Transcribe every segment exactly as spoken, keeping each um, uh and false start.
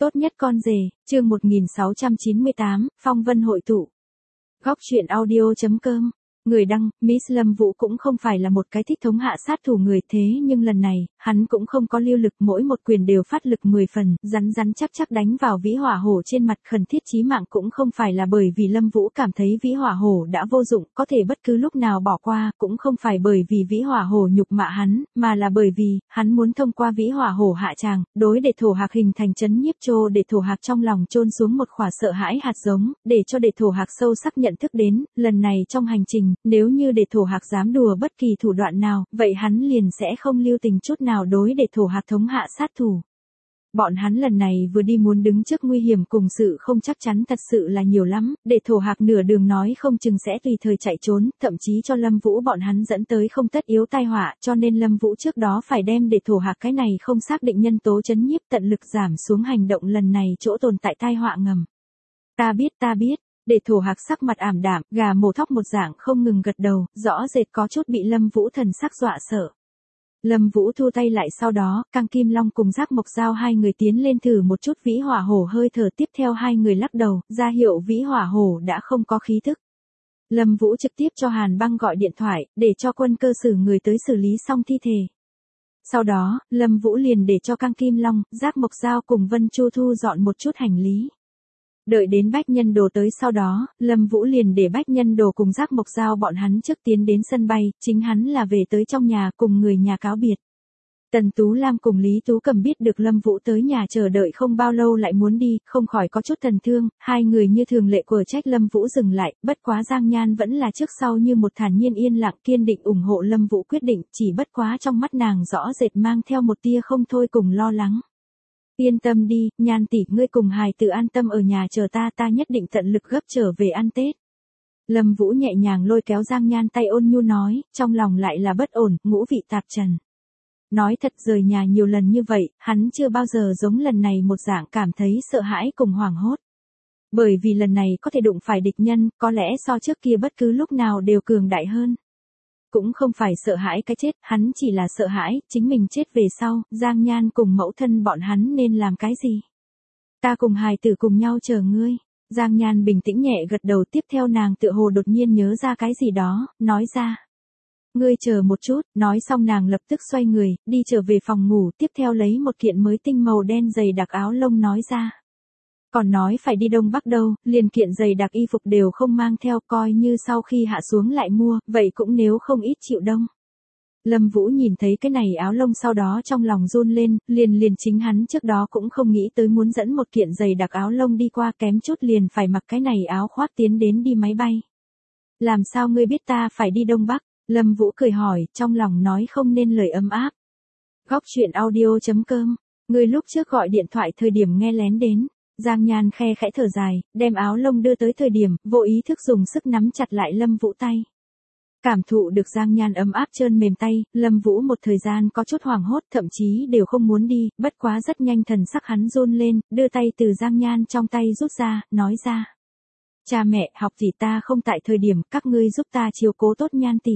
Tốt nhất con rể, chương một nghìn sáu trăm chín mươi tám, phong vân hội tụ. Góc truyện audio chấm com. Người đăng, Miss Lâm Vũ cũng không phải là một cái thích thống hạ sát thủ người, thế nhưng lần này, hắn cũng không có lưu lực, mỗi một quyền đều phát lực mười phần, rắn rắn chắc chắc đánh vào Vĩ Hỏa Hổ trên mặt, khẩn thiết chí mạng cũng không phải là bởi vì Lâm Vũ cảm thấy Vĩ Hỏa Hổ đã vô dụng, có thể bất cứ lúc nào bỏ qua, cũng không phải bởi vì Vĩ Hỏa Hổ nhục mạ hắn, mà là bởi vì, hắn muốn thông qua Vĩ Hỏa Hổ hạ tràng, đối để Thổ Hạc hình thành chấn nhiếp trô, để Thổ Hạc trong lòng chôn xuống một khỏa sợ hãi hạt giống, để cho để Thổ Hạc sâu sắc nhận thức đến, lần này trong hành trình, nếu như để Thổ Hạc dám đùa bất kỳ thủ đoạn nào, vậy hắn liền sẽ không lưu tình chút nào đối để Thổ Hạc thống hạ sát thủ. Bọn hắn lần này vừa đi muốn đứng trước nguy hiểm cùng sự không chắc chắn thật sự là nhiều lắm, để Thổ Hạc nửa đường nói không chừng sẽ tùy thời chạy trốn, thậm chí cho Lâm Vũ bọn hắn dẫn tới không tất yếu tai họa, cho nên Lâm Vũ trước đó phải đem để Thổ Hạc cái này không xác định nhân tố chấn nhiếp, tận lực giảm xuống hành động lần này chỗ tồn tại tai họa ngầm. Ta biết ta biết. Để Thổ Hạc sắc mặt ảm đạm, gà mổ thóc một dạng không ngừng gật đầu, rõ rệt có chút bị Lâm Vũ thần sắc dọa sợ. Lâm Vũ thu tay lại, sau đó, Cang Kim Long cùng Giác Mộc Dao hai người tiến lên thử một chút Vĩ Hỏa Hổ hơi thở, tiếp theo hai người lắc đầu, ra hiệu Vĩ Hỏa Hổ đã không có khí thức. Lâm Vũ trực tiếp cho Hàn Băng gọi điện thoại, để cho quân cơ xử người tới xử lý xong thi thể. Sau đó, Lâm Vũ liền để cho Cang Kim Long, Giác Mộc Dao cùng Vân Chu thu dọn một chút hành lý. Đợi đến Bách Nhân Đồ tới sau đó, Lâm Vũ liền để Bách Nhân Đồ cùng Giác Mộc Dao bọn hắn trước tiến đến sân bay, chính hắn là về tới trong nhà cùng người nhà cáo biệt. Tần Tú Lam cùng Lý Tú Cầm biết được Lâm Vũ tới nhà chờ đợi không bao lâu lại muốn đi, không khỏi có chút thần thương, hai người như thường lệ của trách Lâm Vũ dừng lại, bất quá Giang Nhan vẫn là trước sau như một thản nhiên yên lặng kiên định ủng hộ Lâm Vũ quyết định, chỉ bất quá trong mắt nàng rõ rệt mang theo một tia không thôi cùng lo lắng. Yên tâm đi, Nhan tỷ, ngươi cùng hài tử an tâm ở nhà chờ ta, ta nhất định tận lực gấp trở về ăn Tết. Lâm Vũ nhẹ nhàng lôi kéo Giang Nhan tay, ôn nhu nói, trong lòng lại là bất ổn, ngũ vị tạp trần. Nói thật, rời nhà nhiều lần như vậy, hắn chưa bao giờ giống lần này một dạng cảm thấy sợ hãi cùng hoảng hốt. Bởi vì lần này có thể đụng phải địch nhân, có lẽ so trước kia bất cứ lúc nào đều cường đại hơn. Cũng không phải sợ hãi cái chết, hắn chỉ là sợ hãi, chính mình chết về sau, Giang Nhan cùng mẫu thân bọn hắn nên làm cái gì. Ta cùng hài tử cùng nhau chờ ngươi. Giang Nhan bình tĩnh nhẹ gật đầu, tiếp theo nàng tựa hồ đột nhiên nhớ ra cái gì đó, nói ra. Ngươi chờ một chút, nói xong nàng lập tức xoay người, đi trở về phòng ngủ, tiếp theo lấy một kiện mới tinh màu đen dày đặc áo lông nói ra. Còn nói phải đi Đông Bắc đâu, liền kiện dày đặc y phục đều không mang theo, coi như sau khi hạ xuống lại mua, vậy cũng nếu không ít chịu đông. Lâm Vũ nhìn thấy cái này áo lông sau đó trong lòng run lên, liền liền chính hắn trước đó cũng không nghĩ tới muốn dẫn một kiện dày đặc áo lông đi qua, kém chút liền phải mặc cái này áo khoác tiến đến đi máy bay. Làm sao ngươi biết ta phải đi Đông Bắc? Lâm Vũ cười hỏi, trong lòng nói không nên lời ấm áp. Góc truyện audio chấm com, ngươi lúc trước gọi điện thoại thời điểm nghe lén đến. Giang Nhan khe khẽ thở dài, đem áo lông đưa tới thời điểm, vô ý thức dùng sức nắm chặt lại Lâm Vũ tay. Cảm thụ được Giang Nhan ấm áp trơn mềm tay, Lâm Vũ một thời gian có chút hoảng hốt, thậm chí đều không muốn đi, bất quá rất nhanh thần sắc hắn run lên, đưa tay từ Giang Nhan trong tay rút ra, nói ra. Cha mẹ, học tỷ ta không tại thời điểm, các ngươi giúp ta chiếu cố tốt Nhan tỷ.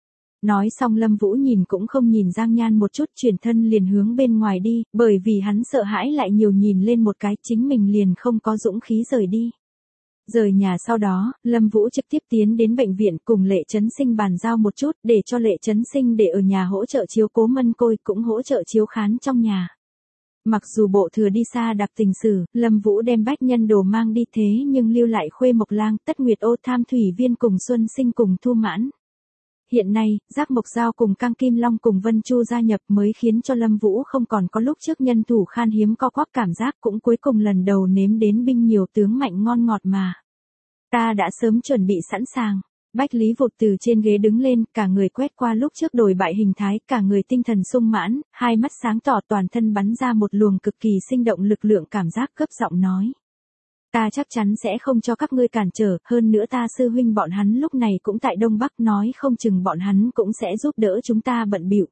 Nói xong Lâm Vũ nhìn cũng không nhìn Giang Nhan một chút, chuyển thân liền hướng bên ngoài đi, bởi vì hắn sợ hãi lại nhiều nhìn lên một cái, chính mình liền không có dũng khí rời đi. Rời nhà sau đó, Lâm Vũ trực tiếp tiến đến bệnh viện cùng Lệ Trấn Sinh bàn giao một chút, để cho Lệ Trấn Sinh để ở nhà hỗ trợ chiếu cố Mân Côi, cũng hỗ trợ chiếu khán trong nhà. Mặc dù bộ thừa đi xa đặc tình sử, Lâm Vũ đem Bách Nhân Đồ mang đi, thế nhưng lưu lại Khuê Mộc Lang, Tất Nguyệt Ô, Tham Thủy Viên cùng Xuân Sinh cùng Thu Mãn. Hiện nay, Giác Mộc Dao cùng Cang Kim Long cùng Vân Chu gia nhập mới khiến cho Lâm Vũ không còn có lúc trước nhân thủ khan hiếm co quắp cảm giác, cũng cuối cùng lần đầu nếm đến binh nhiều tướng mạnh ngon ngọt mà. Ta đã sớm chuẩn bị sẵn sàng. Bách Lý vụt từ trên ghế đứng lên, cả người quét qua lúc trước đổi bại hình thái, cả người tinh thần sung mãn, hai mắt sáng tỏ, toàn thân bắn ra một luồng cực kỳ sinh động lực lượng cảm giác, cấp giọng nói. Ta chắc chắn sẽ không cho các ngươi cản trở, hơn nữa ta sư huynh bọn hắn lúc này cũng tại Đông Bắc, nói không chừng bọn hắn cũng sẽ giúp đỡ chúng ta bận bịu.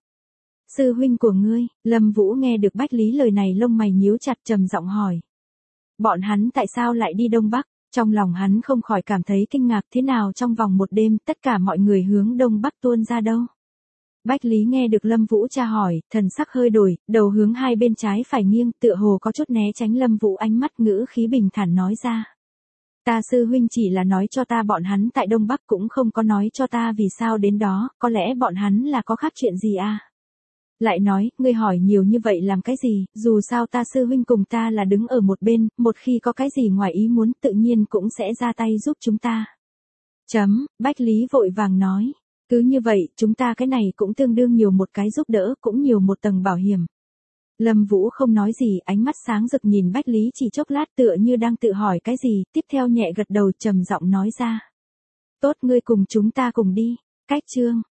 Sư huynh của ngươi? Lâm Vũ nghe được Bách Lý lời này lông mày nhíu chặt, trầm giọng hỏi. Bọn hắn tại sao lại đi Đông Bắc? Trong lòng hắn không khỏi cảm thấy kinh ngạc, thế nào trong vòng một đêm tất cả mọi người hướng Đông Bắc tuôn ra đâu? Bách Lý nghe được Lâm Vũ tra hỏi, thần sắc hơi đổi, đầu hướng hai bên trái phải nghiêng, tựa hồ có chút né tránh Lâm Vũ ánh mắt, ngữ khí bình thản nói ra. Ta sư huynh chỉ là nói cho ta bọn hắn tại Đông Bắc, cũng không có nói cho ta vì sao đến đó, có lẽ bọn hắn là có khác chuyện gì à? Lại nói, ngươi hỏi nhiều như vậy làm cái gì, dù sao ta sư huynh cùng ta là đứng ở một bên, một khi có cái gì ngoài ý muốn tự nhiên cũng sẽ ra tay giúp chúng ta. Chấm, Bách Lý vội vàng nói. Cứ như vậy, chúng ta cái này cũng tương đương nhiều một cái giúp đỡ, cũng nhiều một tầng bảo hiểm. Lâm Vũ không nói gì, ánh mắt sáng rực nhìn Bách Lý chỉ chốc lát, tựa như đang tự hỏi cái gì, tiếp theo nhẹ gật đầu trầm giọng nói ra. Tốt, ngươi cùng chúng ta cùng đi. Cách chương